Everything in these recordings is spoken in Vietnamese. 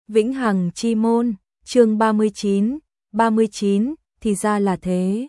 Vĩnh Hằng Chi Môn, chương 39, thì ra là thế.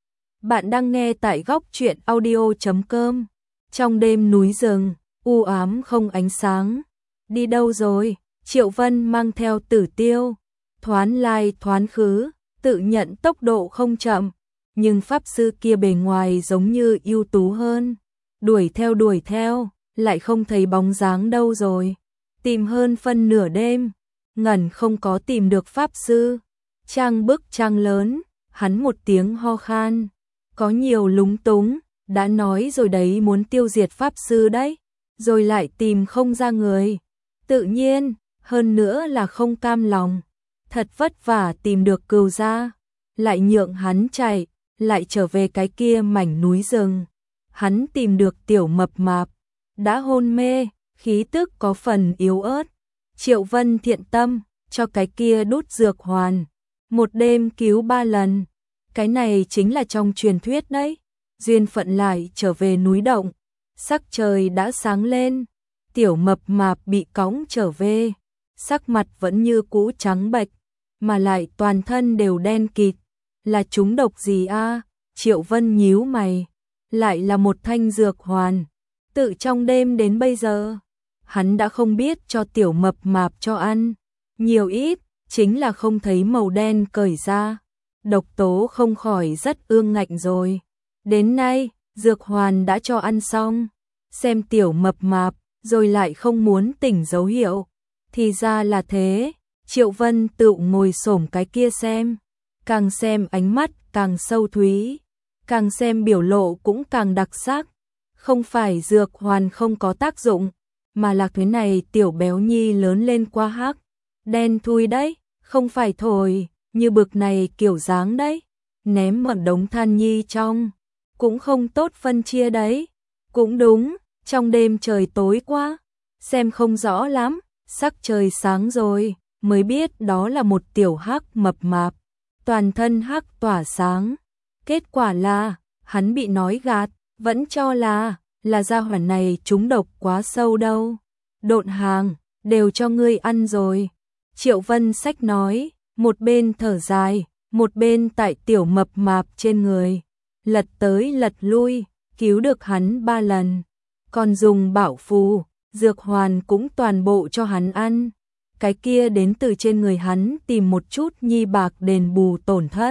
Bạn đang nghe tại góc truyện audio.com. Trong đêm núi rừng, u ám không ánh sáng. Đi đâu rồi? Triệu Vân mang theo Tử Tiêu, thoán lai thoán khứ, tự nhận tốc độ không chậm, nhưng pháp sư kia bề ngoài giống như ưu tú hơn. Đuổi theo, lại không thấy bóng dáng đâu rồi. Tìm hơn phân nửa đêm, ngẩn không có tìm được pháp sư. Trang bức trang lớn, hắn một tiếng ho khan, có nhiều lúng túng, đã nói rồi đấy, muốn tiêu diệt pháp sư đấy, rồi lại tìm không ra người. Tự nhiên, hơn nữa là không cam lòng, thật vất vả tìm được cừu ra, lại nhượng hắn chạy, lại trở về cái kia mảnh núi rừng. Hắn tìm được tiểu mập mạp, đã hôn mê, khí tức có phần yếu ớt. Triệu Vân thiện tâm, cho cái kia đút dược hoàn, một đêm cứu 3 lần. Cái này chính là trong truyền thuyết đấy. Duyên phận lại trở về núi động, sắc trời đã sáng lên, tiểu mập mạp bị cõng trở về, sắc mặt vẫn như cũ trắng bệch, mà lại toàn thân đều đen kịt. Là trúng độc gì a? Triệu Vân nhíu mày, lại là một thanh dược hoàn. Tự trong đêm đến bây giờ, hắn đã không biết cho tiểu mập mạp cho ăn nhiều ít, chính là không thấy màu đen cởi ra. Độc tố không khỏi rất ương ngạnh rồi. Đến nay, dược hoàn đã cho ăn xong, xem tiểu mập mạp, rồi lại không muốn tỉnh dấu hiệu. Thì ra là thế, Triệu Vân tự ngồi xổm cái kia xem, càng xem ánh mắt càng sâu thúy, càng xem biểu lộ cũng càng đặc sắc. Không phải dược hoàn không có tác dụng, mà là thế này tiểu béo nhi lớn lên quá hắc, đen thui đấy, không phải thổi, như bực này kiểu dáng đấy, ném ở đống than nhi trong, cũng không tốt phân chia đấy. Cũng đúng, trong đêm trời tối quá, xem không rõ lắm, sắc trời sáng rồi, mới biết đó là một tiểu hắc mập mạp, toàn thân hắc tỏa sáng. Kết quả là, hắn bị nói gạt, vẫn cho là gia hỏa này trúng độc quá sâu đâu. Độn hàng, đều cho ngươi ăn rồi. Triệu Vân sách nói, một bên thở dài, một bên tại tiểu mập mạp trên người, lật tới lật lui, cứu được hắn 3 lần. Còn dùng bảo phù, dược hoàn cũng toàn bộ cho hắn ăn. Cái kia đến từ trên người hắn tìm một chút nhi bạc đền bù tổn thất.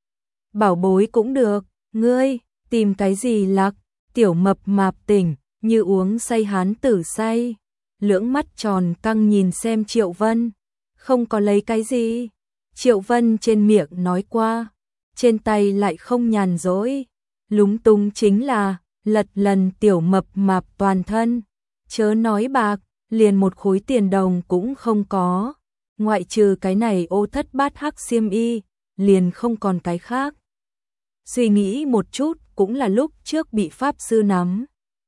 Bảo bối cũng được, ngươi, tìm cái gì lạc? Tiểu mập mạp tỉnh, như uống say hán tử say. Lưỡng mắt tròn căng nhìn xem Triệu Vân. Không có lấy cái gì. Triệu Vân trên miệng nói qua, trên tay lại không nhàn rỗi. Lúng túng chính là, lật lần tiểu mập mạp toàn thân. Chớ nói bạc, liền một khối tiền đồng cũng không có. Ngoại trừ cái này ô thất bát hắc xiêm y, liền không còn cái khác. Suy nghĩ một chút, cũng là lúc trước bị pháp sư nắm,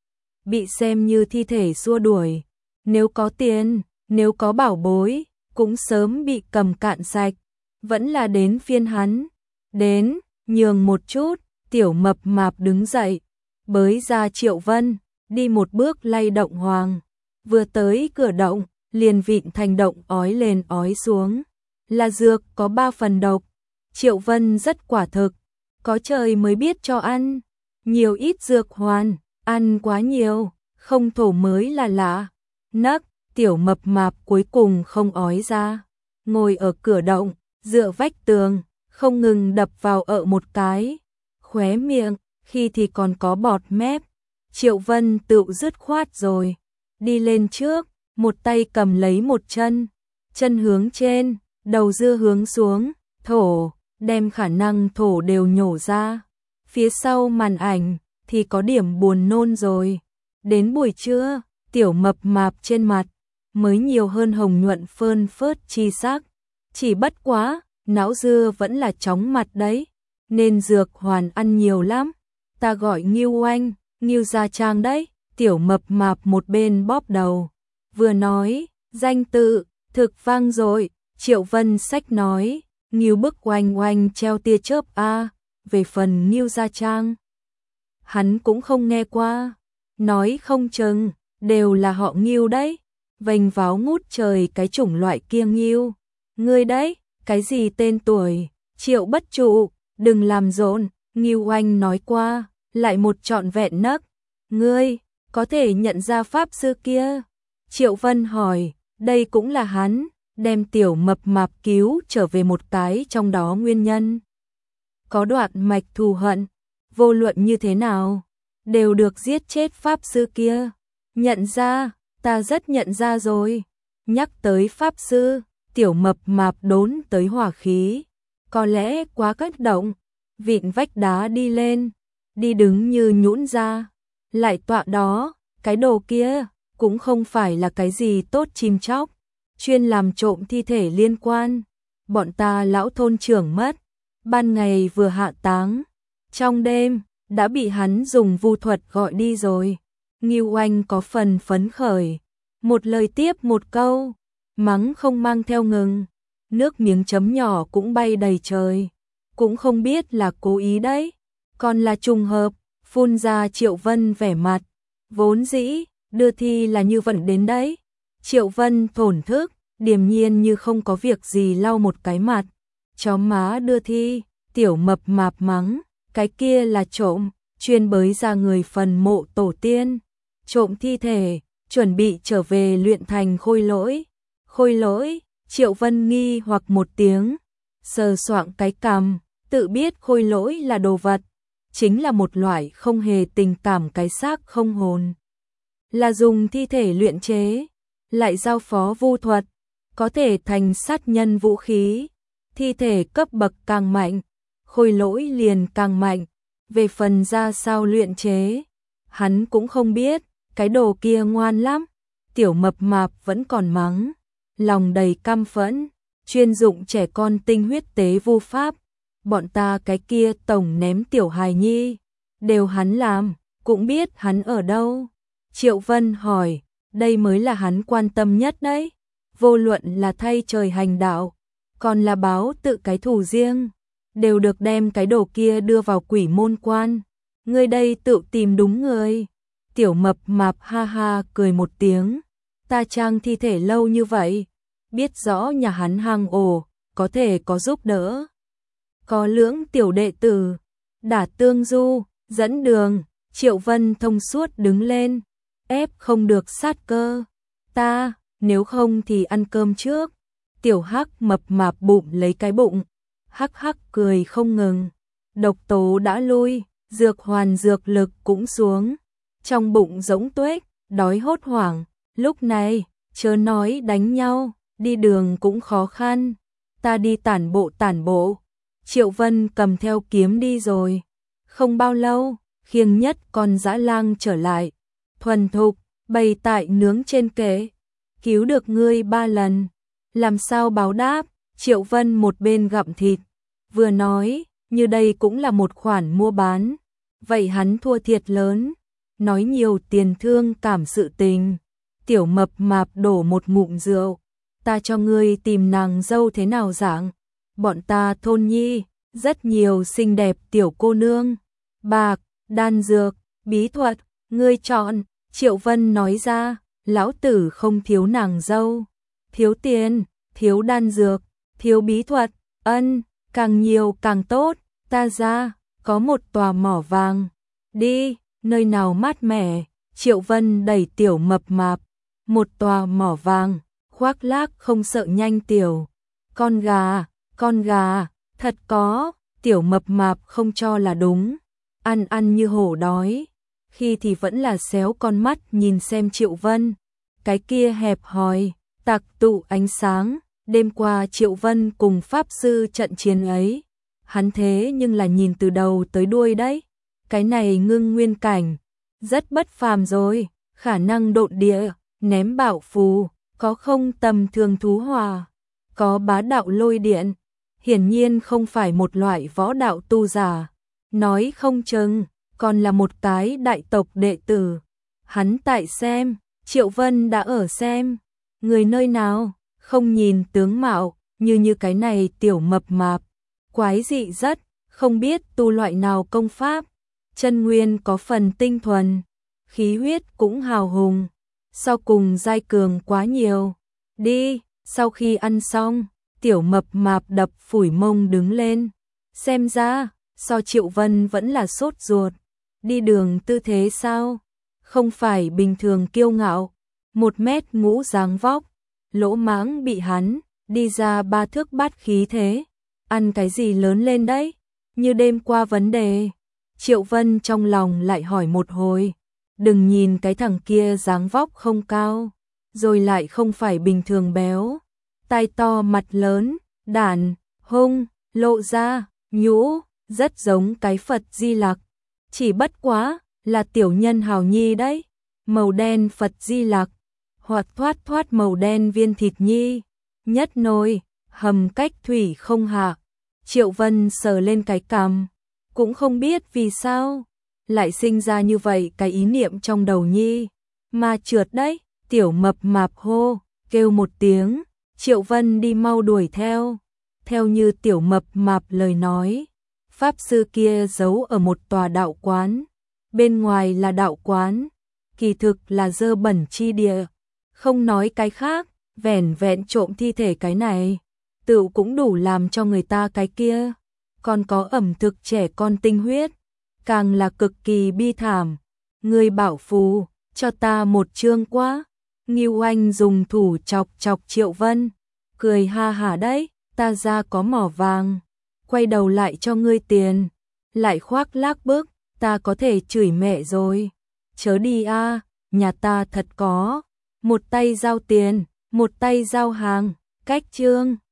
bị xem như thi thể xua đuổi. Nếu có tiền, nếu có bảo bối, cũng sớm bị cầm cạn sạch. Vẫn là đến phiên hắn. Đến, nhường một chút, tiểu mập mạp đứng dậy, bới ra Triệu Vân, đi một bước lay động hoàng. Vừa tới cửa động, liền vịn thành động ói lên ói xuống. Là dược có 3 phần độc. Triệu Vân rất quả thực, có trời mới biết cho ăn. Nhiều ít dược hoàn, ăn quá nhiều, không thổ mới là lạ. Nấc, tiểu mập mạp cuối cùng không ói ra. Ngồi ở cửa động, dựa vách tường, không ngừng đập vào một cái. Khóe miệng, khi thì còn có bọt mép. Triệu Vân tự dứt khoát rồi. Đi lên trước, một tay cầm lấy một chân hướng trên, đầu dưa hướng xuống, thổ, đem khả năng thổ đều nhổ ra. Phía sau màn ảnh, thì có điểm buồn nôn rồi. Đến buổi trưa, tiểu mập mạp trên mặt, mới nhiều hơn hồng nhuận phơn phớt chi sắc. Chỉ bất quá, não dưa vẫn là chóng mặt đấy, nên dược hoàn ăn nhiều lắm. Ta gọi Ngưu Oanh, Ngưu Gia Trang đấy. Tiểu mập mạp một bên bóp đầu, vừa nói, danh tự, thực vang rồi. Triệu Vân sách nói, Ngưu bức oanh oanh treo tia chớp a. Về phần Ngưu Gia Trang, hắn cũng không nghe qua, nói không chừng, đều là họ Ngưu đấy. vênh váo ngút trời cái chủng loại kia Ngưu. Ngươi đấy, cái gì tên tuổi, Triệu bất trụ, đừng làm rộn, Ngưu Oanh nói qua, lại một trọn vẹn nấc. Ngươi, có thể nhận ra pháp sư kia? Triệu Vân hỏi, đây cũng là hắn, đem tiểu mập mạp cứu trở về một cái trong đó nguyên nhân. Có đoạn mạch thù hận, vô luận như thế nào, đều được giết chết pháp sư kia. Nhận ra, ta rất nhận ra rồi. Nhắc tới pháp sư, tiểu mập mạp đốn tới hỏa khí. Có lẽ quá kích động, vịn vách đá đi lên, đi đứng như nhũn ra. Lại tọa đó, cái đồ kia, cũng không phải là cái gì tốt chim chóc, chuyên làm trộm thi thể liên quan. Bọn ta lão thôn trưởng mất, ban ngày vừa hạ táng, trong đêm, đã bị hắn dùng vu thuật gọi đi rồi. Ngưu Oanh có phần phấn khởi, một lời tiếp một câu, mắng không mang theo ngừng, nước miếng chấm nhỏ cũng bay đầy trời, cũng không biết là cố ý đấy, còn là trùng hợp, phun ra. Triệu Vân vẻ mặt, vốn dĩ, đưa thi là như vẫn đến đấy. Triệu Vân thổn thức, điềm nhiên như không có việc gì lau một cái mặt, chó má đưa thi, tiểu mập mạp mắng, cái kia là trộm, chuyên bới ra người phần mộ tổ tiên, trộm thi thể, chuẩn bị trở về luyện thành khôi lỗi. Khôi lỗi, Triệu Vân nghi hoặc một tiếng, sờ soạng cái cằm, tự biết khôi lỗi là đồ vật, chính là một loại không hề tình cảm cái xác không hồn, là dùng thi thể luyện chế, lại giao phó vu thuật, có thể thành sát nhân vũ khí. Thi thể cấp bậc càng mạnh, khôi lỗi liền càng mạnh. Về phần ra sao luyện chế, hắn cũng không biết, cái đồ kia ngoan lắm. Tiểu mập mạp vẫn còn mắng, lòng đầy căm phẫn, chuyên dụng trẻ con tinh huyết tế vu pháp. Bọn ta cái kia tổng ném tiểu hài nhi, đều hắn làm, cũng biết hắn ở đâu. Triệu Vân hỏi, đây mới là hắn quan tâm nhất đấy. Vô luận là thay trời hành đạo, còn là báo tự cái thù riêng, đều được đem cái đồ kia đưa vào quỷ môn quan. Ngươi đây tự tìm đúng người. Tiểu mập mạp ha ha cười một tiếng, ta trang thi thể lâu như vậy, biết rõ nhà hắn hang ổ, có thể có giúp đỡ. Có lưỡng tiểu đệ tử, đả tương du, dẫn đường. Triệu Vân thông suốt đứng lên, ép không được sát cơ. Ta, nếu không thì ăn cơm trước. Tiểu hắc mập mạp bụng lấy cái bụng, hắc hắc cười không ngừng. Độc tố đã lui, dược hoàn dược lực cũng xuống, trong bụng giống tuếch, đói hốt hoảng. Lúc này, chớ nói đánh nhau, đi đường cũng khó khăn. Ta đi tản bộ. Triệu Vân cầm theo kiếm đi rồi. Không bao lâu, khiêng nhất con dã lang trở lại, thuần thục, bày tại nướng trên kệ. Cứu được ngươi 3 lần, làm sao báo đáp? Triệu Vân một bên gặm thịt, vừa nói, như đây cũng là một khoản mua bán, vậy hắn thua thiệt lớn. Nói nhiều tiền thương cảm sự tình. Tiểu mập mạp đổ một ngụm rượu, ta cho ngươi tìm nàng dâu thế nào dạng? Bọn ta thôn nhi, rất nhiều xinh đẹp tiểu cô nương, bạc, đan dược, bí thuật, ngươi chọn. Triệu Vân nói ra, lão tử không thiếu nàng dâu, thiếu tiền, thiếu đan dược, thiếu bí thuật, càng nhiều càng tốt. Ta ra, có một tòa mỏ vàng, đi, nơi nào mát mẻ. Triệu Vân đẩy tiểu mập mạp, một tòa mỏ vàng, khoác lác không sợ nhanh tiểu. Con gà, thật có. Tiểu mập mạp không cho là đúng, ăn như hổ đói, khi thì vẫn là xéo con mắt nhìn xem Triệu Vân. Cái kia hẹp hòi, tạc tụ ánh sáng, đêm qua Triệu Vân cùng pháp sư trận chiến ấy, hắn thế nhưng là nhìn từ đầu tới đuôi đấy. Cái này ngưng nguyên cảnh, rất bất phàm rồi, khả năng độn địa, ném bảo phù, có không tầm thường thú hỏa, có bá đạo lôi điện, hiển nhiên không phải một loại võ đạo tu giả, nói không chừng còn là một cái đại tộc đệ tử. Hắn tại xem, Triệu Vân đã ở xem, người nơi nào, không nhìn tướng mạo, như cái này tiểu mập mạp, quái dị rất, không biết tu loại nào công pháp, chân nguyên có phần tinh thuần, khí huyết cũng hào hùng, sau cùng giai cường quá nhiều. Đi, sau khi ăn xong, tiểu mập mạp đập phủi mông đứng lên. Xem ra, so Triệu Vân vẫn là sốt ruột. Đi đường tư thế sao? Không phải bình thường kiêu ngạo. 1m dáng vóc, lỗ mãng bị hắn, đi ra 3 thước bát khí thế. Ăn cái gì lớn lên đấy? Như đêm qua vấn đề. Triệu Vân trong lòng lại hỏi một hồi. Đừng nhìn cái thằng kia dáng vóc không cao, rồi lại không phải bình thường béo. Tai to mặt lớn, đản, hung, lộ ra, nhũ, rất giống cái Phật Di Lặc. Chỉ bất quá, là tiểu nhân hào nhi đấy. Màu đen Phật Di Lặc, hoặc thoát màu đen viên thịt nhi. Nhất nồi, hầm cách thủy không hạ. Triệu Vân sờ lên cái cằm, cũng không biết vì sao lại sinh ra như vậy cái ý niệm trong đầu nhi. Mà trượt đấy, tiểu mập mạp hô, kêu một tiếng, Triệu Vân đi mau đuổi theo. Theo như tiểu mập mạp lời nói, pháp sư kia giấu ở một tòa đạo quán. Bên ngoài là đạo quán, kỳ thực là dơ bẩn chi địa. Không nói cái khác, vẻn vẹn trộm thi thể cái này, tựu cũng đủ làm cho người ta cái kia. Còn có ẩm thực trẻ con tinh huyết, càng là cực kỳ bi thảm. Người bảo phù, cho ta một chương quá. Ngưu Anh dùng thủ chọc chọc Triệu Vân, cười ha hả đấy, ta ra có mỏ vàng, quay đầu lại cho ngươi tiền. Lại khoác lác bước, ta có thể chửi mẹ rồi. Chớ đi a, nhà ta thật có. Một tay giao tiền, một tay giao hàng, cách chương.